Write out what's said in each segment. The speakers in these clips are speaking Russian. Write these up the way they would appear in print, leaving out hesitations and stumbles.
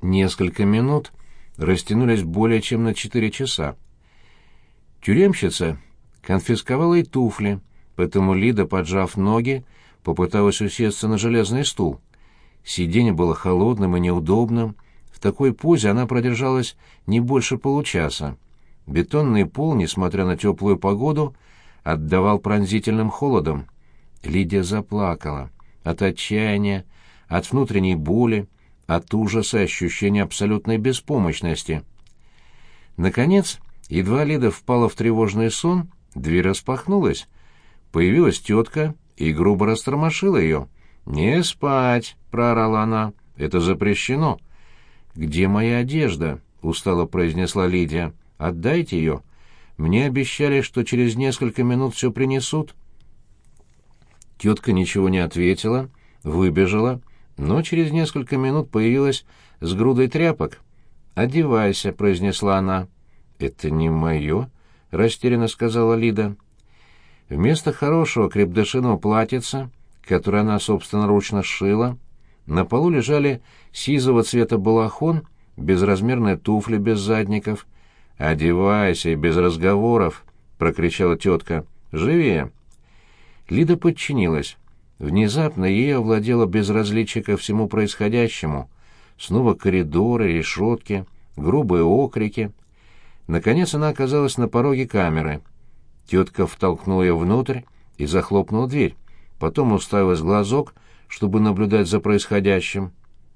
Несколько минут растянулись более чем на 4 часа. Тюремщица конфисковала и туфли, поэтому Лида, поджав ноги, попыталась усесться на железный стул. Сиденье было холодным и неудобным. В такой позе она продержалась не больше получаса. Бетонный пол, несмотря на теплую погоду, отдавал пронзительным холодом. Лидия заплакала. От отчаяния, от внутренней боли, от ужаса и ощущения абсолютной беспомощности. Наконец, едва Лида впала в тревожный сон, дверь распахнулась. Появилась тетка и грубо растормошила ее. «Не спать!» — проорала она. «Это запрещено!» «Где моя одежда?» — устало произнесла Лидия. «Отдайте ее. Мне обещали, что через несколько минут все принесут». Тетка ничего не ответила, выбежала, но через несколько минут появилась с грудой тряпок. «Одевайся», — произнесла она. «Это не мое», — растерянно сказала Лида. Вместо хорошего крепдышиного платьица, которое она собственноручно сшила, на полу лежали сизого цвета балахон, безразмерные туфли без задников. «Одевайся и без разговоров», — прокричала тетка. «Живее!» Лида подчинилась. Внезапно ей овладело безразличие ко всему происходящему. Снова коридоры, решетки, грубые окрики. Наконец она оказалась на пороге камеры. Тетка втолкнула ее внутрь и захлопнула дверь. Потом уставилась в глазок, чтобы наблюдать за происходящим.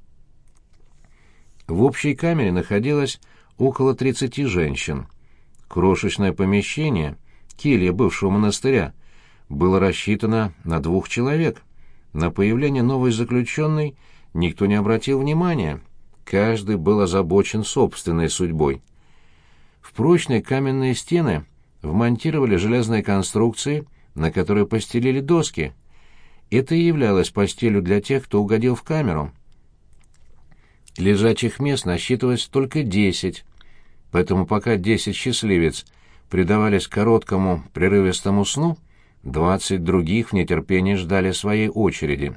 В общей камере находилось около 30 женщин. Крошечное помещение, келья бывшего монастыря, было рассчитано на 2 человек. На появление новой заключенной никто не обратил внимания. Каждый был озабочен собственной судьбой. В прочные каменные стены вмонтировали железные конструкции, на которые постелили доски. Это и являлось постелью для тех, кто угодил в камеру. Лежачих мест насчитывалось только 10, поэтому пока 10 счастливец предавались короткому прерывистому сну, 20 других в нетерпении ждали своей очереди.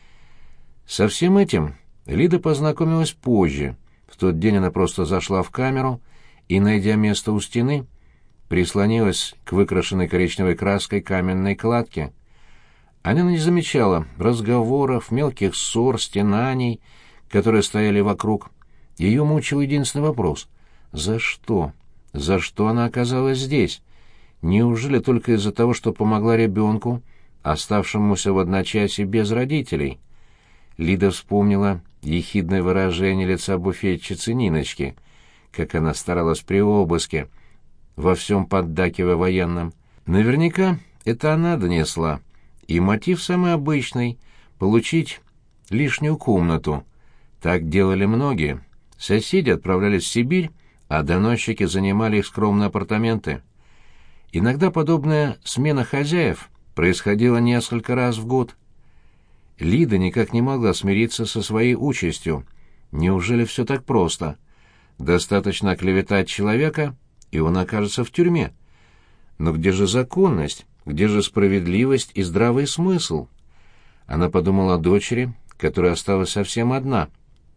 Со всем этим Лида познакомилась позже. В тот день она просто зашла в камеру и, найдя место у стены, прислонилась к выкрашенной коричневой краской каменной кладке. Она не замечала разговоров, мелких ссор, стенаний, которые стояли вокруг. Ее мучил единственный вопрос: за что? За что она оказалась здесь? Неужели только из-за того, что помогла ребенку, оставшемуся в одночасье без родителей? Лида вспомнила ехидное выражение лица буфетчицы Ниночки, как она старалась при обыске, во всем поддакивая военным. Наверняка это она донесла. И мотив самый обычный — получить лишнюю комнату. Так делали многие. Соседи отправлялись в Сибирь, а доносчики занимали их скромные апартаменты. Иногда подобная смена хозяев происходила несколько раз в год. Лида никак не могла смириться со своей участью. Неужели все так просто? Достаточно оклеветать человека, и он окажется в тюрьме. Но где же законность, где же справедливость и здравый смысл? Она подумала о дочери, которая осталась совсем одна.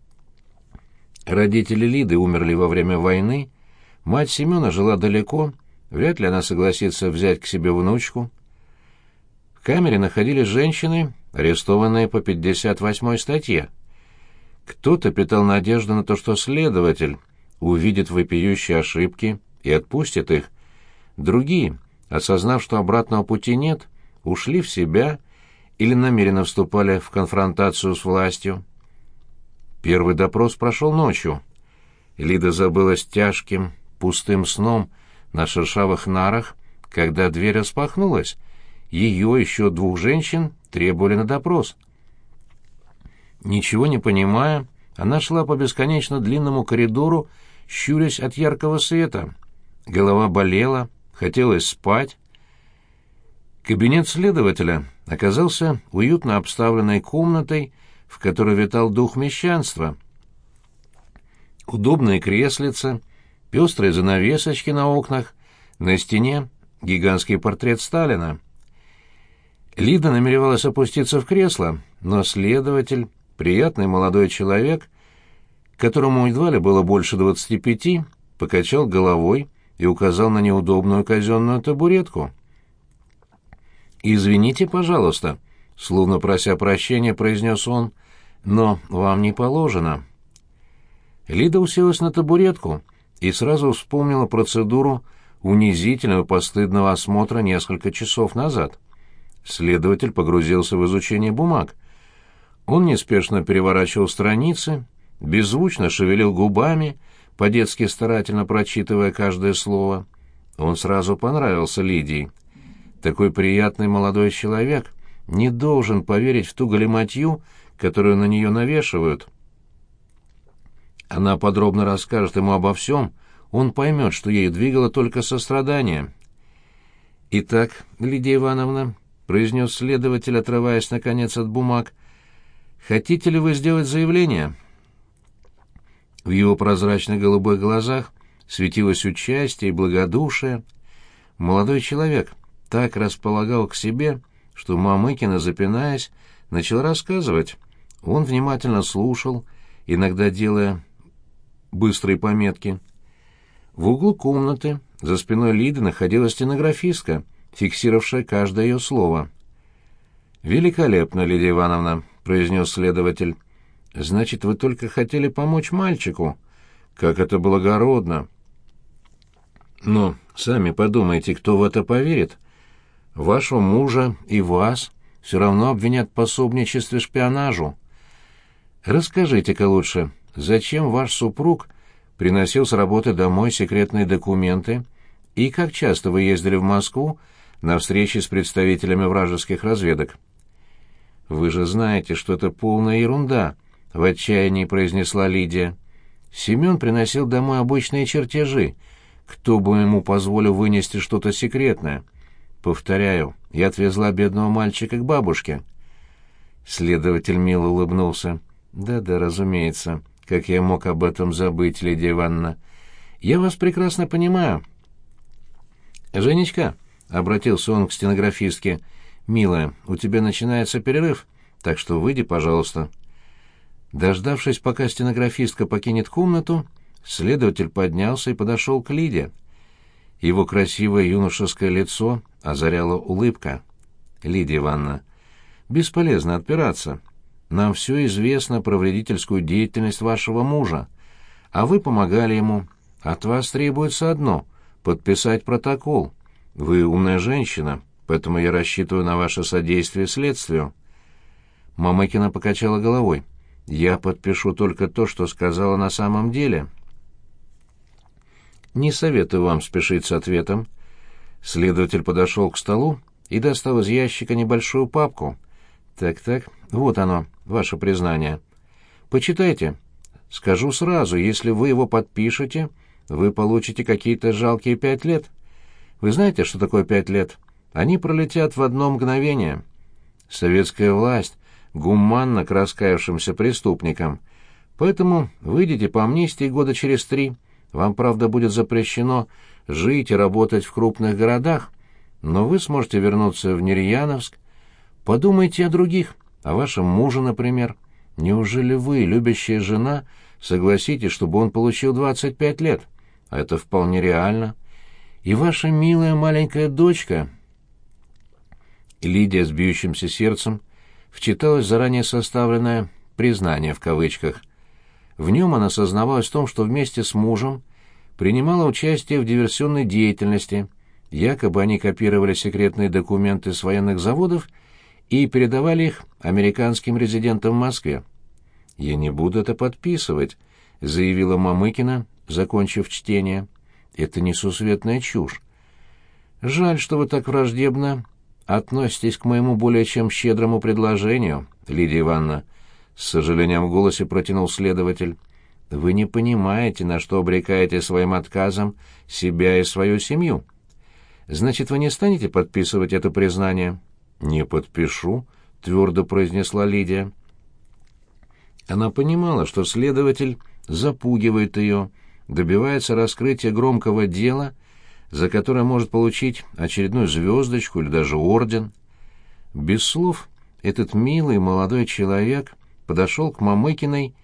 Родители Лиды умерли во время войны, мать Семена жила далеко, вряд ли она согласится взять к себе внучку. В камере находились женщины, арестованные по 58-й статье. Кто-то питал надежду на то, что следователь увидит вопиющие ошибки и отпустит их. Другие, осознав, что обратного пути нет, ушли в себя или намеренно вступали в конфронтацию с властью. Первый допрос прошел ночью. Лида забылась тяжким, пустым сном на шершавых нарах, когда дверь распахнулась. Ее еще 2 женщин требовали на допрос. Ничего не понимая, она шла по бесконечно длинному коридору, щурясь от яркого света. Голова болела, хотелось спать. Кабинет следователя оказался уютно обставленной комнатой, в которой витал дух мещанства. Удобные креслица, пестрые занавесочки на окнах, на стене гигантский портрет Сталина. Лида намеревалась опуститься в кресло, но следователь, приятный молодой человек, которому едва ли было больше 25, покачал головой и указал на неудобную казенную табуретку. «Извините, пожалуйста», — словно прося прощения, произнес он, — «но вам не положено». Лида уселась на табуретку и сразу вспомнила процедуру унизительного постыдного осмотра несколько часов назад. Следователь погрузился в изучение бумаг. Он неспешно переворачивал страницы, беззвучно шевелил губами, по-детски старательно прочитывая каждое слово. Он сразу понравился Лидии. Такой приятный молодой человек не должен поверить в ту галиматью, которую на нее навешивают. Она подробно расскажет ему обо всем, он поймет, что ей двигало только сострадание. «Итак, Лидия Ивановна», — произнес следователь, отрываясь, наконец, от бумаг, — «хотите ли вы сделать заявление?» В его прозрачных голубых глазах светилось участие и благодушие. Молодой человек так располагал к себе, что Мамыкина, запинаясь, начала рассказывать. Он внимательно слушал, иногда делая быстрые пометки. В углу комнаты за спиной Лиды находилась стенографистка, фиксировавшая каждое ее слово. «Великолепно, Лидия Ивановна», — произнес следователь. «Значит, вы только хотели помочь мальчику? Как это благородно!» «Но сами подумайте, кто в это поверит? Вашего мужа и вас все равно обвинят в пособничестве шпионажу. Расскажите-ка лучше, зачем ваш супруг приносил с работы домой секретные документы и как часто вы ездили в Москву на встречи с представителями вражеских разведок?» «Вы же знаете, что это полная ерунда», — в отчаянии произнесла Лидия. «Семен приносил домой обычные чертежи. Кто бы ему позволил вынести что-то секретное? Повторяю, я отвезла бедного мальчика к бабушке». Следователь мило улыбнулся. «Да-да, разумеется. Как я мог об этом забыть, Лидия Ивановна? Я вас прекрасно понимаю». «Женечка», — обратился он к стенографистке, — «милая, у тебя начинается перерыв, так что выйди, пожалуйста». Дождавшись, пока стенографистка покинет комнату, следователь поднялся и подошел к Лиде. Его красивое юношеское лицо озаряла улыбка. «Лидия Ивановна, бесполезно отпираться. Нам все известно про вредительскую деятельность вашего мужа, а вы помогали ему. От вас требуется одно — подписать протокол. Вы умная женщина, поэтому я рассчитываю на ваше содействие следствию». Мамыкина покачала головой. «Я подпишу только то, что сказала на самом деле». «Не советую вам спешить с ответом». Следователь подошел к столу и достал из ящика небольшую папку. «Так-так, вот оно, ваше признание. Почитайте. Скажу сразу, если вы его подпишете, вы получите какие-то жалкие 5 лет. Вы знаете, что такое 5 лет? Они пролетят в одно мгновение. Советская власть гуманна к раскаявшимся преступникам. Поэтому выйдете по амнистии года через 3. Вам, правда, будет запрещено жить и работать в крупных городах, но вы сможете вернуться в Нерьяновск. Подумайте о других, о вашем муже, например. Неужели вы, любящая жена, согласитесь, чтобы он получил 25 лет? А это вполне реально. И ваша милая маленькая дочка...» Лидия с бьющимся сердцем вчиталась в заранее составленное «признание» в кавычках. В нем она сознавалась в том, что вместе с мужем принимала участие в диверсионной деятельности, якобы они копировали секретные документы с военных заводов и передавали их американским резидентам в Москве. «Я не буду это подписывать», — заявила Мамыкина, закончив чтение. «Это несусветная чушь. Жаль, что вы так враждебно относитесь к моему более чем щедрому предложению, Лидия Ивановна», — с сожалением в голосе протянул следователь. «Вы не понимаете, на что обрекаете своим отказом себя и свою семью. Значит, вы не станете подписывать это признание?» «Не подпишу», — твердо произнесла Лидия. Она понимала, что следователь запугивает ее, добивается раскрытия громкого дела, за которое может получить очередную звездочку или даже орден. Без слов этот милый молодой человек подошел к Мамыкиной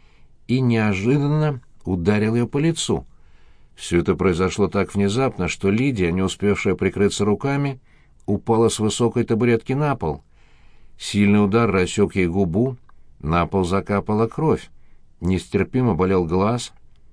и неожиданно ударил ее по лицу. Все это произошло так внезапно, что Лидия, не успевшая прикрыться руками, упала с высокой табуретки на пол. Сильный удар рассек ей губу, на пол закапала кровь, нестерпимо болел глаз.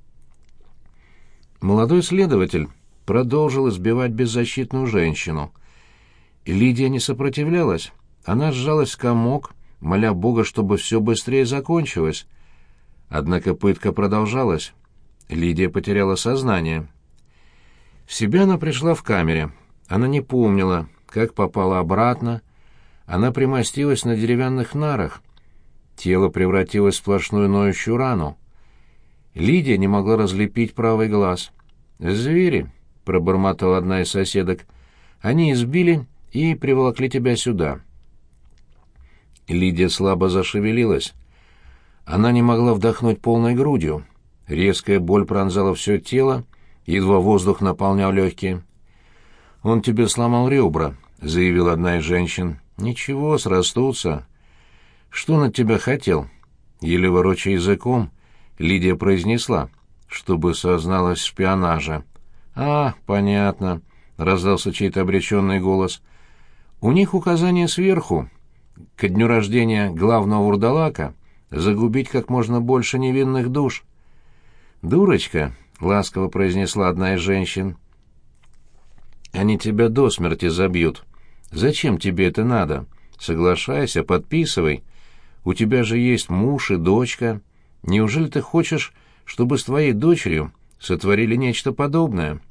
Молодой следователь продолжил избивать беззащитную женщину. Лидия не сопротивлялась, она сжалась в комок, моля Бога, чтобы все быстрее закончилось. Однако пытка продолжалась. Лидия потеряла сознание. В себя она пришла в камере. Она не помнила, как попала обратно. Она примостилась на деревянных нарах. Тело превратилось в сплошную ноющую рану. Лидия не могла разлепить правый глаз. «Звери», — пробормотала одна из соседок, — «они избили и приволокли тебя сюда». Лидия слабо зашевелилась. Она не могла вдохнуть полной грудью. Резкая боль пронзала все тело, едва воздух наполнял легкие. «Он тебе сломал ребра», — заявила одна из женщин. «Ничего, срастутся». «Что он от тебя хотел?» Еле ворочая языком, Лидия произнесла, чтобы созналась в шпионаже. «А, понятно», — раздался чей-то обреченный голос. «У них указание сверху. Ко дню рождения главного вурдалака загубить как можно больше невинных душ». «Дурочка», — ласково произнесла одна из женщин. «Они тебя до смерти забьют. Зачем тебе это надо? Соглашайся, подписывай. У тебя же есть муж и дочка. Неужели ты хочешь, чтобы с твоей дочерью сотворили нечто подобное?»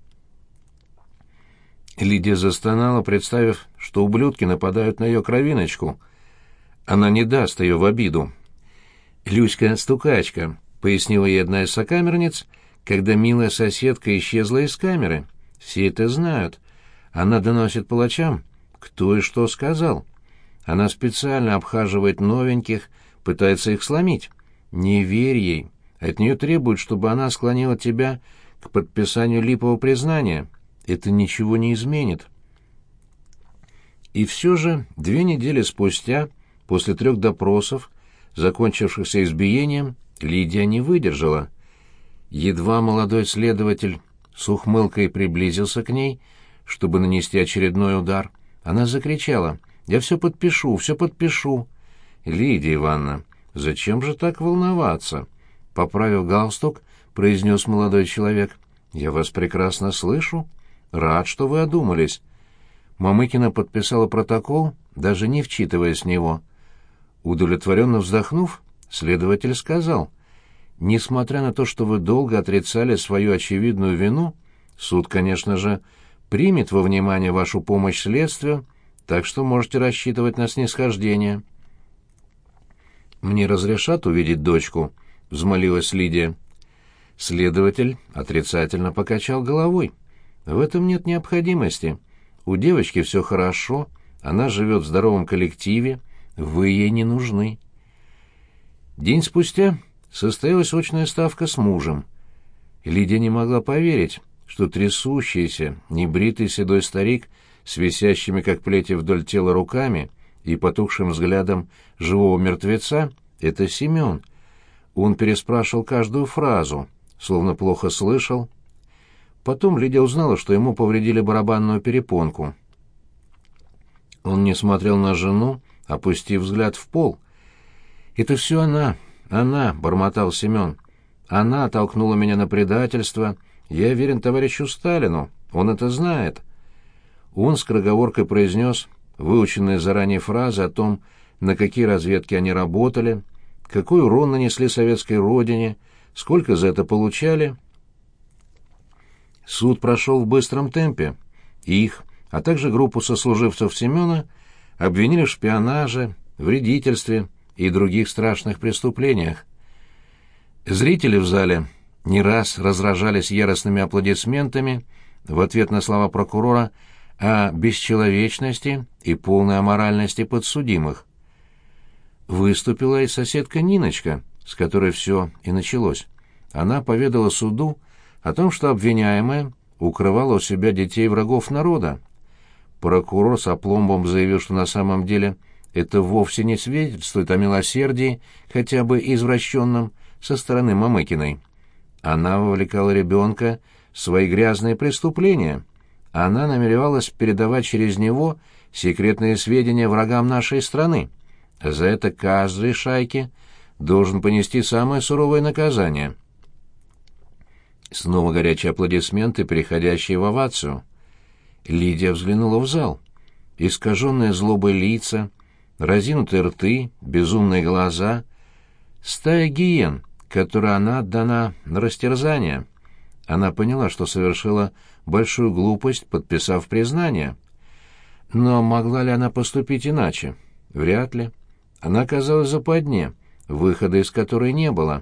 Лидия застонала, представив, что ублюдки нападают на ее кровиночку. Она не даст ее в обиду. «Люська-стукачка», — пояснила ей одна из сокамерниц, когда милая соседка исчезла из камеры. «Все это знают. Она доносит палачам, кто и что сказал. Она специально обхаживает новеньких, пытается их сломить. Не верь ей. От нее требуют, чтобы она склонила тебя к подписанию липового признания. Это ничего не изменит». И все же 2 недели спустя, после 3 допросов, закончившихся избиением, Лидия не выдержала. Едва молодой следователь с ухмылкой приблизился к ней, чтобы нанести очередной удар, она закричала: «Я все подпишу, все подпишу». «Лидия Ивановна, зачем же так волноваться?» Поправив галстук, произнес молодой человек. «Я вас прекрасно слышу. Рад, что вы одумались». Мамыкина подписала протокол, даже не вчитываясь в него. Удовлетворенно вздохнув, следователь сказал: «Несмотря на то, что вы долго отрицали свою очевидную вину, суд, конечно же, примет во внимание вашу помощь следствию, так что можете рассчитывать на снисхождение». «Мне разрешат увидеть дочку?» — взмолилась Лидия. Следователь отрицательно покачал головой. «В этом нет необходимости. У девочки все хорошо, она живет в здоровом коллективе, вы ей не нужны». День спустя состоялась очная ставка с мужем. Лидия не могла поверить, что трясущийся, небритый седой старик с висящими, как плети, вдоль тела руками и потухшим взглядом живого мертвеца — это Семен. Он переспрашивал каждую фразу, словно плохо слышал. Потом Лидия узнала, что ему повредили барабанную перепонку. Он не смотрел на жену, опустив взгляд в пол. «Это все она, — бормотал Семен. Она толкнула меня на предательство. Я верен товарищу Сталину, он это знает». Он скороговоркой произнес выученные заранее фразы о том, на какие разведки они работали, какой урон нанесли советской родине, сколько за это получали. Суд прошел в быстром темпе. Их, а также группу сослуживцев Семена, обвинили в шпионаже, вредительстве и других страшных преступлениях. Зрители в зале не раз разражались яростными аплодисментами в ответ на слова прокурора о бесчеловечности и полной аморальности подсудимых. Выступила и соседка Ниночка, с которой все и началось. Она поведала суду о том, что обвиняемая укрывала у себя детей врагов народа. Прокурор с опломбом заявил, что на самом деле это вовсе не свидетельствует о милосердии, хотя бы извращенном, со стороны Мамыкиной. Она вовлекала ребенка в свои грязные преступления. Она намеревалась передавать через него секретные сведения врагам нашей страны. За это каждый шайке должен понести самое суровое наказание. Снова горячие аплодисменты, переходящие в овацию. Лидия взглянула в зал. Искаженные злобой лица, разинутые рты, безумные глаза. Стая гиен, которой она отдана на растерзание. Она поняла, что совершила большую глупость, подписав признание. Но могла ли она поступить иначе? Вряд ли. Она оказалась в западне, выхода из которой не было.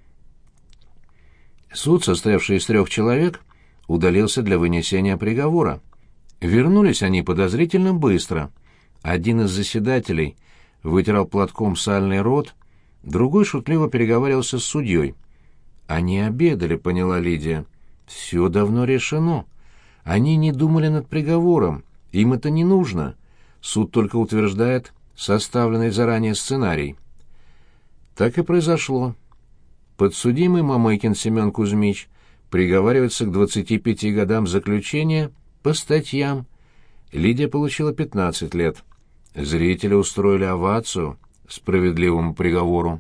Суд, состоявший из 3 человек, удалился для вынесения приговора. Вернулись они подозрительно быстро. Один из заседателей вытирал платком сальный рот, другой шутливо переговаривался с судьей. «Они обедали», — поняла Лидия. «Все давно решено. Они не думали над приговором. Им это не нужно. Суд только утверждает составленный заранее сценарий». Так и произошло. Подсудимый Мамыкин Семен Кузьмич приговаривается к 25 годам заключения по статьям. Лидия получила 15 лет. Зрители устроили овацию справедливому приговору.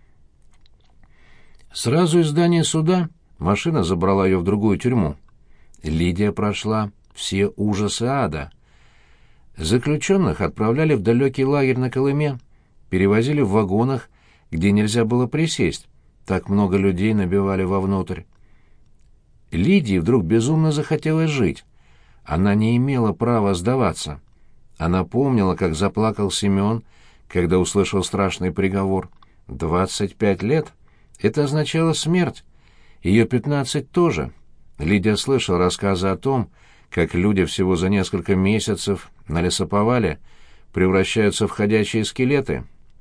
Сразу из здания суда машина забрала ее в другую тюрьму. Лидия прошла все ужасы ада. Заключенных отправляли в далекий лагерь на Колыме, перевозили в вагонах, где нельзя было присесть, так много людей набивали вовнутрь. Лидии вдруг безумно захотелось жить. Она не имела права сдаваться. Она помнила, как заплакал Семен, когда услышал страшный приговор. 25 лет — это означало смерть. Ее 15 тоже. Лидия слышала рассказы о том, как люди всего за несколько месяцев на лесоповале превращаются в ходячие скелеты.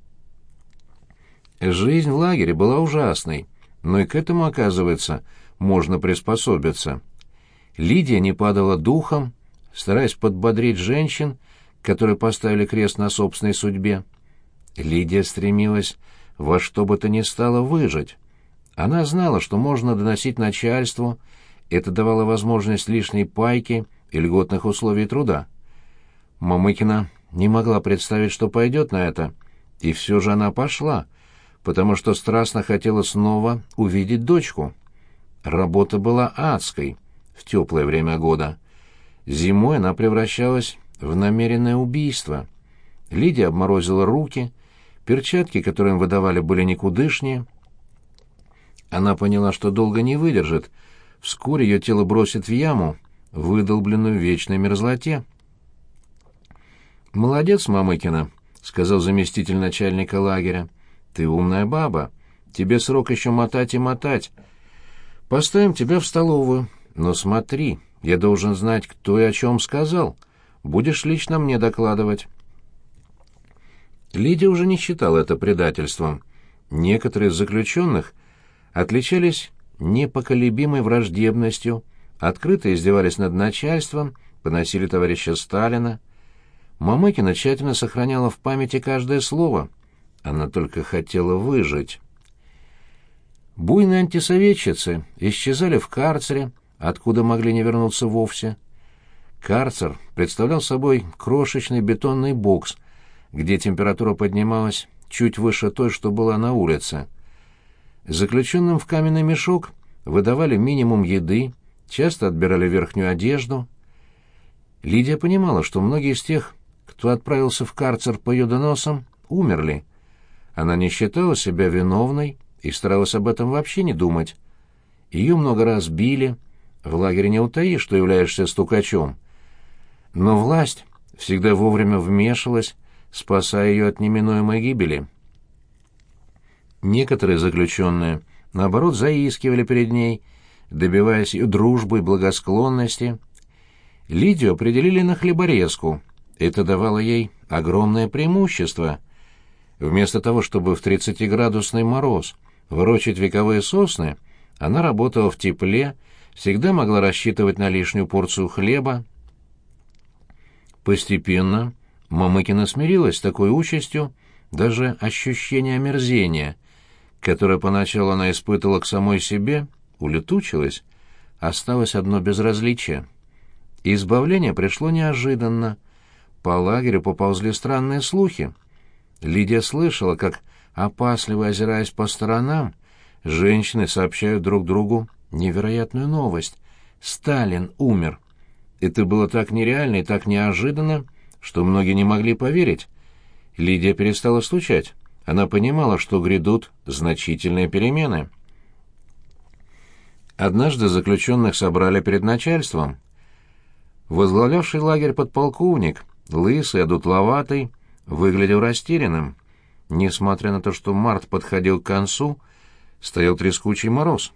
Жизнь в лагере была ужасной, но и к этому, оказывается, можно приспособиться. Лидия не падала духом, стараясь подбодрить женщин, которые поставили крест на собственной судьбе. Лидия стремилась во что бы то ни стало выжить. Она знала, что можно доносить начальству, это давало возможность лишней пайки и льготных условий труда. Мамыкина не могла представить, что пойдет на это, и все же она пошла, потому что страстно хотела снова увидеть дочку. Работа была адской в теплое время года. Зимой она превращалась в намеренное убийство. Лидия обморозила руки, перчатки, которые им выдавали, были никудышнее. Она поняла, что долго не выдержит. Вскоре ее тело бросит в яму, выдолбленную в вечной мерзлоте. «Молодец, Мамыкина», — сказал заместитель начальника лагеря. «Ты умная баба. Тебе срок еще мотать и мотать. Поставим тебя в столовую. Но смотри, я должен знать, кто и о чем сказал. Будешь лично мне докладывать». Лидия уже не считала это предательством. Некоторые из заключенных отличались непоколебимой враждебностью, открыто издевались над начальством, поносили товарища Сталина. Мамыкина тщательно сохраняла в памяти каждое слово. Она только хотела выжить. Буйные антисоветчицы исчезали в карцере, откуда могли не вернуться вовсе. Карцер представлял собой крошечный бетонный бокс, где температура поднималась чуть выше той, что была на улице. Заключенным в каменный мешок выдавали минимум еды, часто отбирали верхнюю одежду. Лидия понимала, что многие из тех, кто отправился в карцер по ее доносам, умерли. Она не считала себя виновной и старалась об этом вообще не думать. Ее много раз били, в лагере не утаишь, что являешься стукачом. Но власть всегда вовремя вмешивалась, спасая ее от неминуемой гибели. Некоторые заключенные, наоборот, заискивали перед ней, добиваясь ее дружбы и благосклонности. Лидию определили на хлеборезку. Это давало ей огромное преимущество. Вместо того, чтобы в 30-градусный мороз ворочать вековые сосны, она работала в тепле, всегда могла рассчитывать на лишнюю порцию хлеба. Постепенно Мамыкина смирилась с такой участью, даже ощущение омерзения, которое поначалу она испытывала к самой себе, улетучилось, осталось одно безразличие. Избавление пришло неожиданно. По лагерю поползли странные слухи. Лидия слышала, как, опасливо озираясь по сторонам, женщины сообщают друг другу невероятную новость. Сталин умер. Это было так нереально и так неожиданно, что многие не могли поверить. Лидия перестала стучать. Она понимала, что грядут значительные перемены. Однажды заключенных собрали перед начальством. Возглавлявший лагерь подполковник, лысый, одутловатый, выглядел растерянным. Несмотря на то, что март подходил к концу, стоял трескучий мороз.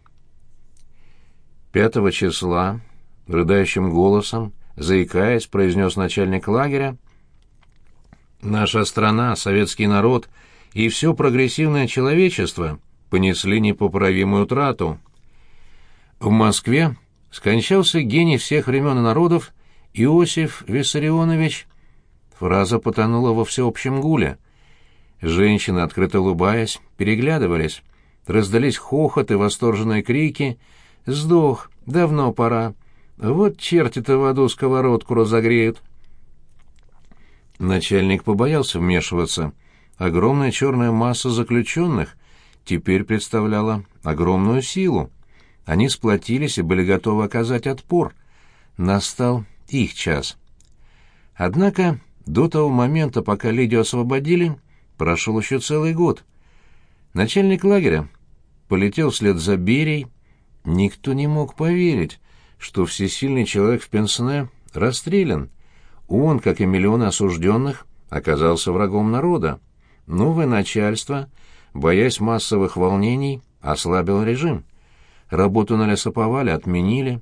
5 числа, рыдающим голосом, заикаясь, произнес начальник лагеря: «Наша страна, советский народ и все прогрессивное человечество понесли непоправимую утрату. В Москве скончался гений всех времен и народов Иосиф Виссарионович». Фраза потонула во всеобщем гуле. Женщины, открыто улыбаясь, переглядывались. Раздались хохот и восторженные крики: «Сдох! Давно пора! Вот черти-то в аду сковородку разогреют!» Начальник побоялся вмешиваться. Огромная черная масса заключенных теперь представляла огромную силу. Они сплотились и были готовы оказать отпор. Настал их час. Однако до того момента, пока Лидию освободили, прошел еще целый год. Начальник лагеря полетел вслед за Берией. Никто не мог поверить, что всесильный человек в пенсне расстрелян. Он, как и миллионы осужденных, оказался врагом народа. Новое начальство, боясь массовых волнений, ослабило режим. Работу на лесоповале отменили.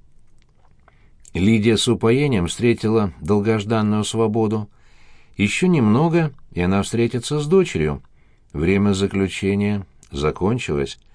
Лидия с упоением встретила долгожданную свободу. Еще немного, и она встретится с дочерью. Время заключения закончилось.